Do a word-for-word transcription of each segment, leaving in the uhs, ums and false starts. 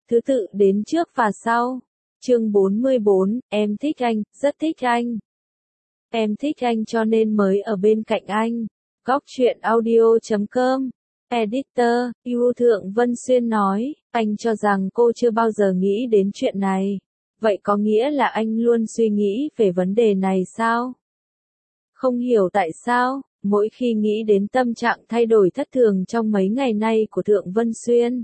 thứ tự đến trước và sau. Chương bốn mươi bốn, em thích anh, rất thích anh. Em thích anh cho nên mới ở bên cạnh anh. Góc truyện audio chấm com. Editor, yêu Thượng Vân Xuyên nói, anh cho rằng cô chưa bao giờ nghĩ đến chuyện này. Vậy có nghĩa là anh luôn suy nghĩ về vấn đề này sao? Không hiểu tại sao, mỗi khi nghĩ đến tâm trạng thay đổi thất thường trong mấy ngày nay của Thượng Vân Xuyên,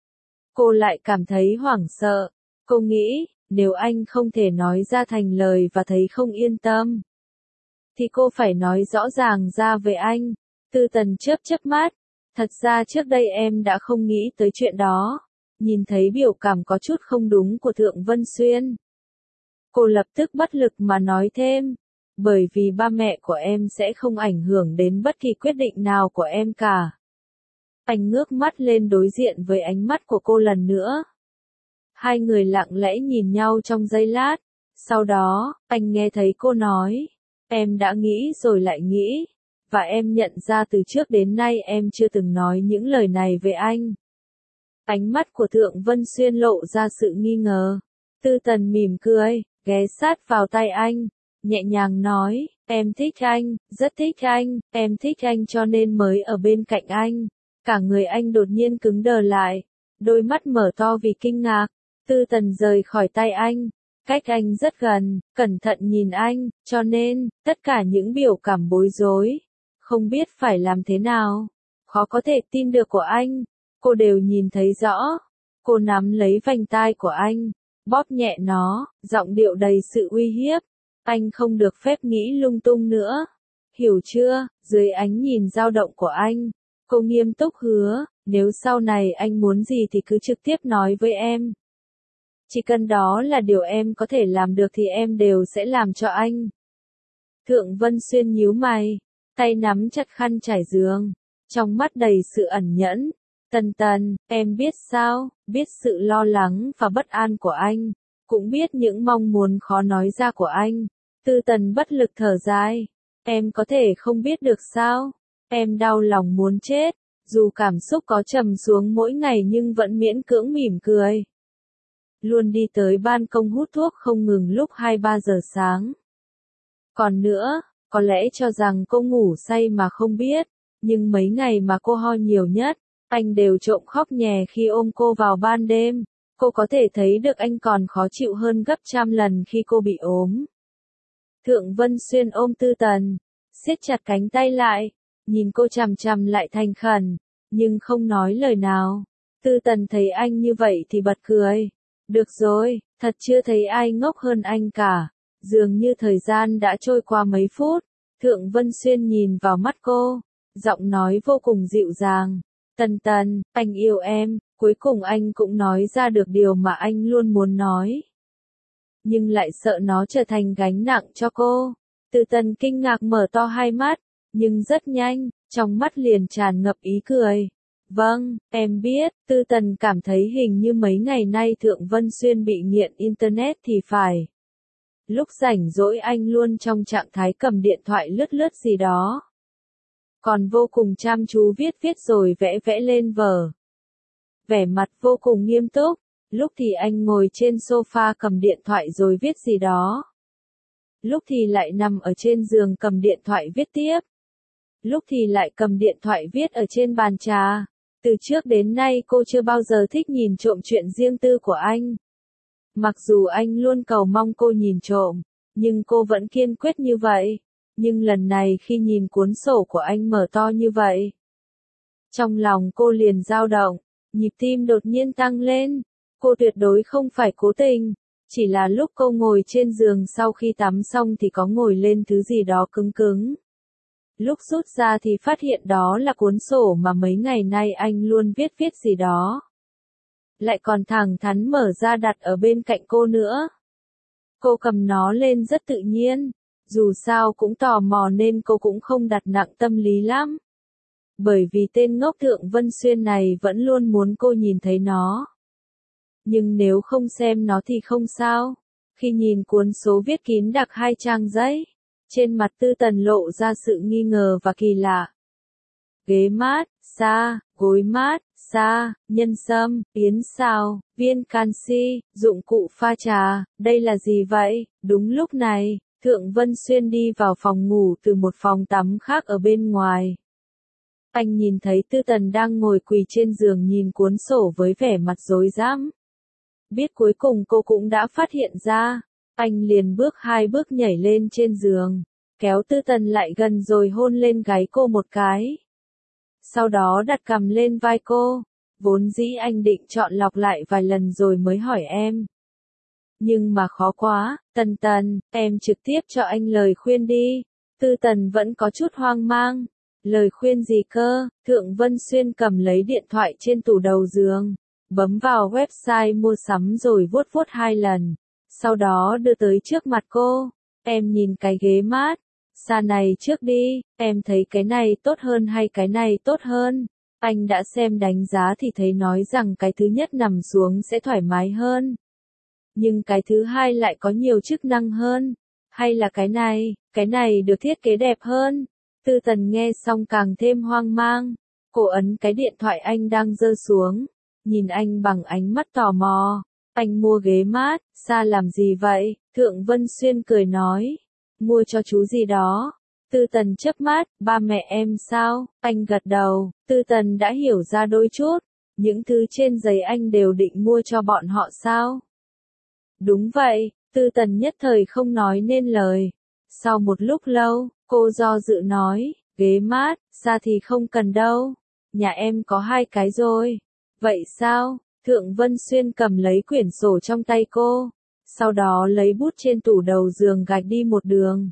cô lại cảm thấy hoảng sợ. Cô nghĩ, nếu anh không thể nói ra thành lời và thấy không yên tâm, thì cô phải nói rõ ràng ra về anh. Tư Tần chớp chớp mắt. Thật ra trước đây em đã không nghĩ tới chuyện đó. Nhìn thấy biểu cảm có chút không đúng của Thượng Vân Xuyên, cô lập tức bất lực mà nói thêm. Bởi vì ba mẹ của em sẽ không ảnh hưởng đến bất kỳ quyết định nào của em cả. Anh ngước mắt lên đối diện với ánh mắt của cô lần nữa. Hai người lặng lẽ nhìn nhau trong giây lát. Sau đó, anh nghe thấy cô nói, em đã nghĩ rồi lại nghĩ. Và em nhận ra từ trước đến nay em chưa từng nói những lời này về anh. Ánh mắt của Thượng Vân Xuyên lộ ra sự nghi ngờ. Tư Tần mỉm cười, ghé sát vào tay anh, nhẹ nhàng nói, em thích anh, rất thích anh, em thích anh cho nên mới ở bên cạnh anh. Cả người anh đột nhiên cứng đờ lại, đôi mắt mở to vì kinh ngạc. Tư Tần rời khỏi tay anh, cách anh rất gần, cẩn thận nhìn anh, cho nên, tất cả những biểu cảm bối rối, không biết phải làm thế nào, khó có thể tin được của anh, cô đều nhìn thấy rõ. Cô nắm lấy vành tai của anh, bóp nhẹ nó, giọng điệu đầy sự uy hiếp. Anh không được phép nghĩ lung tung nữa. Hiểu chưa? Dưới ánh nhìn dao động của anh, cô nghiêm túc hứa, nếu sau này anh muốn gì thì cứ trực tiếp nói với em. Chỉ cần đó là điều em có thể làm được thì em đều sẽ làm cho anh. Thượng Vân Xuyên nhíu mày, tay nắm chặt khăn trải giường, trong mắt đầy sự ẩn nhẫn. Tần Tần, em biết sao, biết sự lo lắng và bất an của anh, cũng biết những mong muốn khó nói ra của anh. Tư Tần bất lực thở dài, em có thể không biết được sao, em đau lòng muốn chết, dù cảm xúc có trầm xuống mỗi ngày nhưng vẫn miễn cưỡng mỉm cười. Luôn đi tới ban công hút thuốc không ngừng lúc hai ba giờ sáng. Còn nữa, có lẽ cho rằng cô ngủ say mà không biết, nhưng mấy ngày mà cô ho nhiều nhất, anh đều trộm khóc nhè khi ôm cô vào ban đêm. Cô có thể thấy được anh còn khó chịu hơn gấp trăm lần khi cô bị ốm. Thượng Vân Xuyên ôm Tư Tần, siết chặt cánh tay lại, nhìn cô chằm chằm lại thành khẩn, nhưng không nói lời nào. Tư Tần thấy anh như vậy thì bật cười. Được rồi, thật chưa thấy ai ngốc hơn anh cả. Dường như thời gian đã trôi qua mấy phút. Thượng Vân Xuyên nhìn vào mắt cô, giọng nói vô cùng dịu dàng. Tần Tần, anh yêu em. Cuối cùng anh cũng nói ra được điều mà anh luôn muốn nói. Nhưng lại sợ nó trở thành gánh nặng cho cô. Tư Tần kinh ngạc mở to hai mắt, nhưng rất nhanh, trong mắt liền tràn ngập ý cười. Vâng, em biết. Tư Tần cảm thấy hình như mấy ngày nay Thượng Vân Xuyên bị nghiện Internet thì phải. Lúc rảnh rỗi anh luôn trong trạng thái cầm điện thoại lướt lướt gì đó. Còn vô cùng chăm chú viết viết rồi vẽ vẽ lên vở. Vẻ mặt vô cùng nghiêm túc, lúc thì anh ngồi trên sofa cầm điện thoại rồi viết gì đó. Lúc thì lại nằm ở trên giường cầm điện thoại viết tiếp. Lúc thì lại cầm điện thoại viết ở trên bàn trà. Từ trước đến nay cô chưa bao giờ thích nhìn trộm chuyện riêng tư của anh. Mặc dù anh luôn cầu mong cô nhìn trộm, nhưng cô vẫn kiên quyết như vậy. Nhưng lần này khi nhìn cuốn sổ của anh mở to như vậy, trong lòng cô liền dao động. Nhịp tim đột nhiên tăng lên. Cô tuyệt đối không phải cố tình. Chỉ là lúc cô ngồi trên giường sau khi tắm xong thì có ngồi lên thứ gì đó cứng cứng. Lúc rút ra thì phát hiện đó là cuốn sổ mà mấy ngày nay anh luôn viết viết gì đó. Lại còn thẳng thắn mở ra đặt ở bên cạnh cô nữa. Cô cầm nó lên rất tự nhiên. Dù sao cũng tò mò nên cô cũng không đặt nặng tâm lý lắm. Bởi vì tên ngốc Thượng Vân Xuyên này vẫn luôn muốn cô nhìn thấy nó. Nhưng nếu không xem nó thì không sao. Khi nhìn cuốn số viết kín đặc hai trang giấy, trên mặt Tư Tần lộ ra sự nghi ngờ và kỳ lạ. Ghế mát, xa, gối mát, xa, nhân sâm, yến xào, viên canxi, dụng cụ pha trà, đây là gì vậy? Đúng lúc này, Thượng Vân Xuyên đi vào phòng ngủ từ một phòng tắm khác ở bên ngoài. Anh nhìn thấy Tư Tần đang ngồi quỳ trên giường nhìn cuốn sổ với vẻ mặt rối rắm. Biết cuối cùng cô cũng đã phát hiện ra, anh liền bước hai bước nhảy lên trên giường, kéo Tư Tần lại gần rồi hôn lên gáy cô một cái. Sau đó đặt cằm lên vai cô, vốn dĩ anh định chọn lọc lại vài lần rồi mới hỏi em. Nhưng mà khó quá, Tần Tần, em trực tiếp cho anh lời khuyên đi. Tư Tần vẫn có chút hoang mang. Lời khuyên gì cơ? Thượng Vân Xuyên cầm lấy điện thoại trên tủ đầu giường, bấm vào website mua sắm rồi vuốt vuốt hai lần. Sau đó đưa tới trước mặt cô. Em nhìn cái ghế mát xa này trước đi, em thấy cái này tốt hơn hay cái này tốt hơn? Anh đã xem đánh giá thì thấy nói rằng cái thứ nhất nằm xuống sẽ thoải mái hơn. Nhưng cái thứ hai lại có nhiều chức năng hơn. Hay là cái này, cái này được thiết kế đẹp hơn. Tư Tần nghe xong càng thêm hoang mang. Cô ấn cái điện thoại anh đang giơ xuống, nhìn anh bằng ánh mắt tò mò. Anh mua ghế mát, xa làm gì vậy? Thượng Vân Xuyên cười nói. Mua cho chú gì đó. Tư Tần chớp mắt, ba mẹ em sao? Anh gật đầu, Tư Tần đã hiểu ra đôi chút. Những thứ trên giấy anh đều định mua cho bọn họ sao? Đúng vậy, Tư Tần nhất thời không nói nên lời. Sau một lúc lâu, cô do dự nói, ghế mát, xa thì không cần đâu. Nhà em có hai cái rồi. Vậy sao? Thượng Vân Xuyên cầm lấy quyển sổ trong tay cô. Sau đó lấy bút trên tủ đầu giường gạch đi một đường.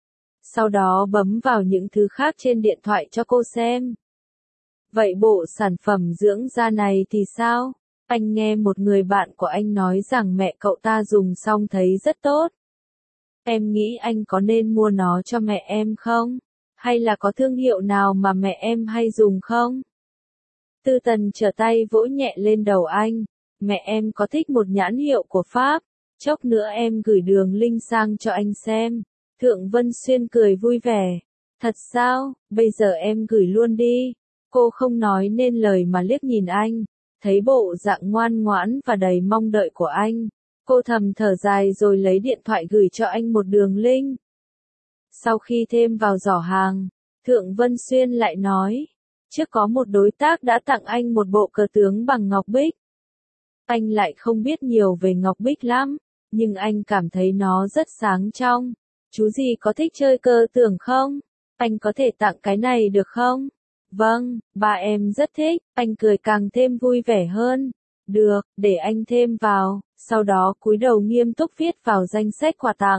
Sau đó bấm vào những thứ khác trên điện thoại cho cô xem. Vậy bộ sản phẩm dưỡng da này thì sao? Anh nghe một người bạn của anh nói rằng mẹ cậu ta dùng xong thấy rất tốt. Em nghĩ anh có nên mua nó cho mẹ em không? Hay là có thương hiệu nào mà mẹ em hay dùng không? Tư Tần trở tay vỗ nhẹ lên đầu anh. Mẹ em có thích một nhãn hiệu của Pháp. Chốc nữa em gửi đường link sang cho anh xem. Thượng Vân Xuyên cười vui vẻ. Thật sao? Bây giờ em gửi luôn đi. Cô không nói nên lời mà liếc nhìn anh. Thấy bộ dạng ngoan ngoãn và đầy mong đợi của anh. Cô thầm thở dài rồi lấy điện thoại gửi cho anh một đường link. Sau khi thêm vào giỏ hàng, Thượng Vân Xuyên lại nói. Trước có một đối tác đã tặng anh một bộ cờ tướng bằng ngọc bích. Anh lại không biết nhiều về ngọc bích lắm, nhưng anh cảm thấy nó rất sáng trong. Chú gì có thích chơi cờ tướng không? Anh có thể tặng cái này được không? Vâng, ba em rất thích. Anh cười càng thêm vui vẻ hơn. Được, để anh thêm vào. Sau đó cúi đầu nghiêm túc viết vào danh sách quà tặng.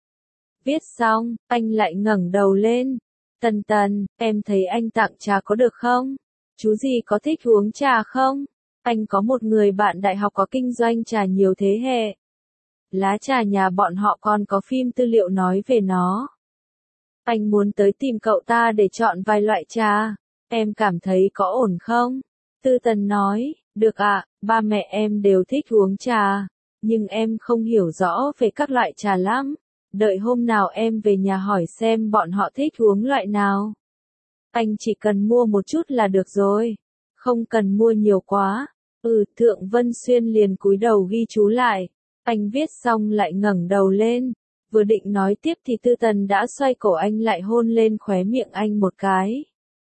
Viết xong, anh lại ngẩng đầu lên. Tần Tần, em thấy anh tặng trà có được không? Chú gì có thích uống trà không? Anh có một người bạn đại học có kinh doanh trà nhiều thế hệ. Lá trà nhà bọn họ còn có phim tư liệu nói về nó. Anh muốn tới tìm cậu ta để chọn vài loại trà. Em cảm thấy có ổn không? Tư Tần nói, được ạ, ba mẹ em đều thích uống trà. Nhưng em không hiểu rõ về các loại trà lắm. Đợi hôm nào em về nhà hỏi xem bọn họ thích uống loại nào. Anh chỉ cần mua một chút là được rồi. Không cần mua nhiều quá. Ừ, Thượng Vân Xuyên liền cúi đầu ghi chú lại. Anh viết xong lại ngẩng đầu lên. Vừa định nói tiếp thì Tư Tần đã xoay cổ anh lại hôn lên khóe miệng anh một cái.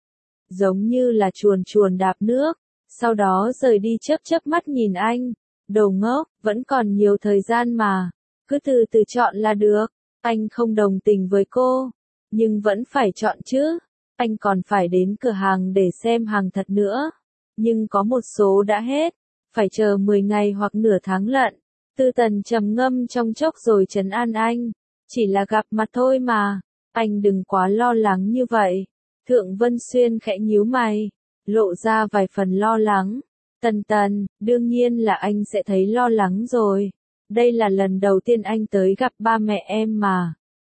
Giống như là chuồn chuồn đạp nước. Sau đó rời đi chớp chớp mắt nhìn anh. Đồ ngốc, vẫn còn nhiều thời gian mà. Cứ từ từ chọn là được. Anh không đồng tình với cô. Nhưng vẫn phải chọn chứ. Anh còn phải đến cửa hàng để xem hàng thật nữa. Nhưng có một số đã hết. Phải chờ mười ngày hoặc nửa tháng lận. Tư Tần trầm ngâm trong chốc rồi trấn an anh. Chỉ là gặp mặt thôi mà. Anh đừng quá lo lắng như vậy. Thượng Vân Xuyên khẽ nhíu mày. Lộ ra vài phần lo lắng. Tần Tần, đương nhiên là anh sẽ thấy lo lắng rồi. Đây là lần đầu tiên anh tới gặp ba mẹ em mà.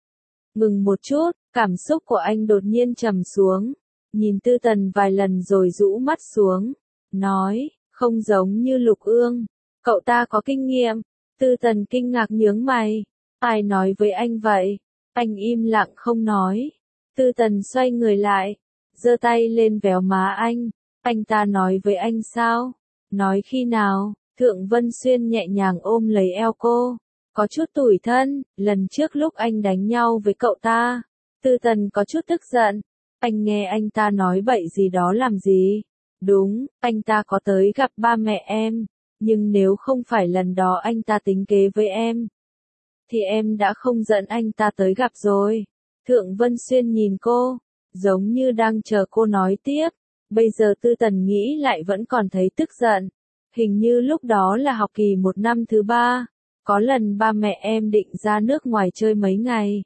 Ngừng một chút, cảm xúc của anh đột nhiên trầm xuống. Nhìn Tư Tần vài lần rồi rũ mắt xuống. Nói, không giống như Lục Ương. Cậu ta có kinh nghiệm. Tư Tần kinh ngạc nhướng mày. Ai nói với anh vậy? Anh im lặng không nói. Tư Tần xoay người lại. Giơ tay lên véo má anh. Anh ta nói với anh sao? Nói khi nào? Thượng Vân Xuyên nhẹ nhàng ôm lấy eo cô. Có chút tủi thân, lần trước lúc anh đánh nhau với cậu ta. Tư Tần có chút tức giận. Anh nghe anh ta nói bậy gì đó làm gì? Đúng, anh ta có tới gặp ba mẹ em. Nhưng nếu không phải lần đó anh ta tính kế với em, thì em đã không dẫn anh ta tới gặp rồi. Thượng Vân Xuyên nhìn cô, giống như đang chờ cô nói tiếp. Bây giờ Tư Tần nghĩ lại vẫn còn thấy tức giận. Hình như lúc đó là học kỳ một năm thứ ba. Có lần ba mẹ em định ra nước ngoài chơi mấy ngày.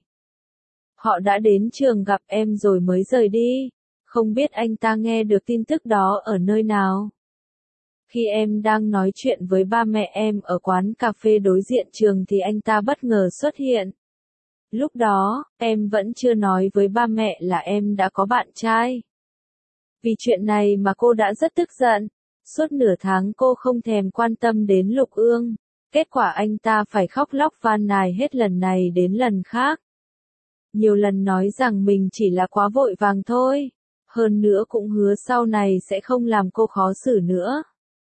Họ đã đến trường gặp em rồi mới rời đi. Không biết anh ta nghe được tin tức đó ở nơi nào. Khi em đang nói chuyện với ba mẹ em ở quán cà phê đối diện trường thì anh ta bất ngờ xuất hiện. Lúc đó, em vẫn chưa nói với ba mẹ là em đã có bạn trai. Vì chuyện này mà cô đã rất tức giận. Suốt nửa tháng cô không thèm quan tâm đến Lục Ương. Kết quả anh ta phải khóc lóc van nài hết lần này đến lần khác. Nhiều lần nói rằng mình chỉ là quá vội vàng thôi. Hơn nữa cũng hứa sau này sẽ không làm cô khó xử nữa.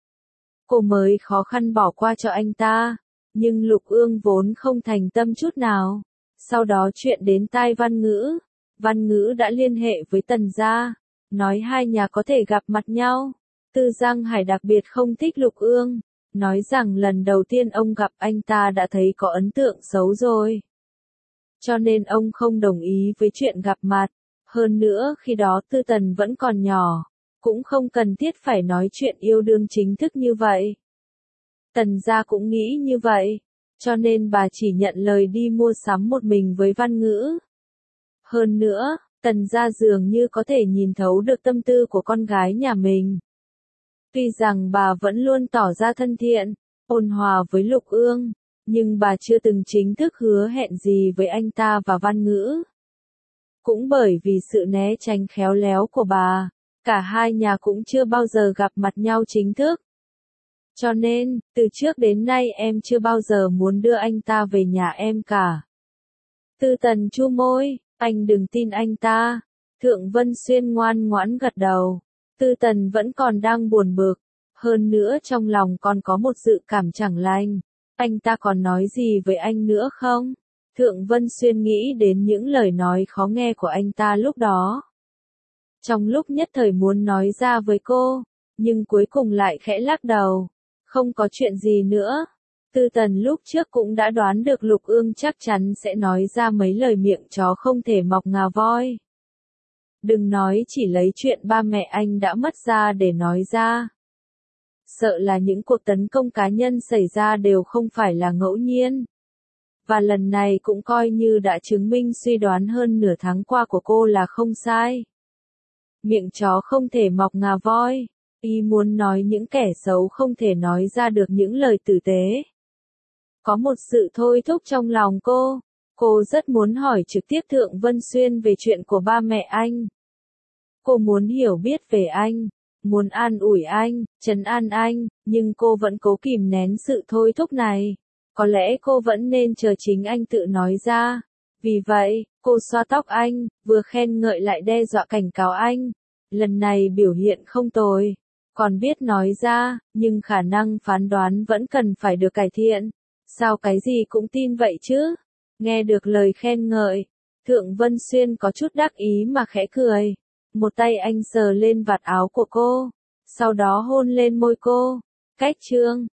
Cô mới khó khăn bỏ qua cho anh ta. Nhưng Lục Ương vốn không thành tâm chút nào. Sau đó chuyện đến tai Văn Ngữ. Văn Ngữ đã liên hệ với Tần gia. Nói hai nhà có thể gặp mặt nhau. Tư Giang Hải đặc biệt không thích Lục Ương. Nói rằng lần đầu tiên ông gặp anh ta đã thấy có ấn tượng xấu rồi. Cho nên ông không đồng ý với chuyện gặp mặt. Hơn nữa khi đó Tư Tần vẫn còn nhỏ. Cũng không cần thiết phải nói chuyện yêu đương chính thức như vậy. Tần gia cũng nghĩ như vậy. Cho nên bà chỉ nhận lời đi mua sắm một mình với Văn Ngữ. Hơn nữa, Tần gia dường như có thể nhìn thấu được tâm tư của con gái nhà mình. Tuy rằng bà vẫn luôn tỏ ra thân thiện, ôn hòa với Lục Ương, nhưng bà chưa từng chính thức hứa hẹn gì với anh ta và Văn Ngữ. Cũng bởi vì sự né tránh khéo léo của bà, cả hai nhà cũng chưa bao giờ gặp mặt nhau chính thức. Cho nên, từ trước đến nay em chưa bao giờ muốn đưa anh ta về nhà em cả. Tư Tần chu môi, anh đừng tin anh ta. Thượng Vân Xuyên ngoan ngoãn gật đầu. Tư Tần vẫn còn đang buồn bực. Hơn nữa trong lòng còn có một dự cảm chẳng lành. Anh ta còn nói gì với anh nữa không? Thượng Vân Xuyên nghĩ đến những lời nói khó nghe của anh ta lúc đó. Trong lúc nhất thời muốn nói ra với cô, nhưng cuối cùng lại khẽ lắc đầu. Không có chuyện gì nữa. Tư Tần lúc trước cũng đã đoán được Lục Ương chắc chắn sẽ nói ra mấy lời miệng chó không thể mọc ngà voi. Đừng nói chỉ lấy chuyện ba mẹ anh đã mất ra để nói ra. Sợ là những cuộc tấn công cá nhân xảy ra đều không phải là ngẫu nhiên. Và lần này cũng coi như đã chứng minh suy đoán hơn nửa tháng qua của cô là không sai. Miệng chó không thể mọc ngà voi. Y muốn nói những kẻ xấu không thể nói ra được những lời tử tế. Có một sự thôi thúc trong lòng cô. Cô rất muốn hỏi trực tiếp Thượng Vân Xuyên về chuyện của ba mẹ anh. Cô muốn hiểu biết về anh, muốn an ủi anh, trấn an anh, nhưng cô vẫn cố kìm nén sự thôi thúc này. Có lẽ cô vẫn nên chờ chính anh tự nói ra. Vì vậy, cô xoa tóc anh, vừa khen ngợi lại đe dọa cảnh cáo anh. Lần này biểu hiện không tồi. Còn biết nói ra, nhưng khả năng phán đoán vẫn cần phải được cải thiện. Sao cái gì cũng tin vậy chứ? Nghe được lời khen ngợi, Thượng Vân Xuyên có chút đắc ý mà khẽ cười. Một tay anh sờ lên vạt áo của cô, sau đó hôn lên môi cô. Cách chương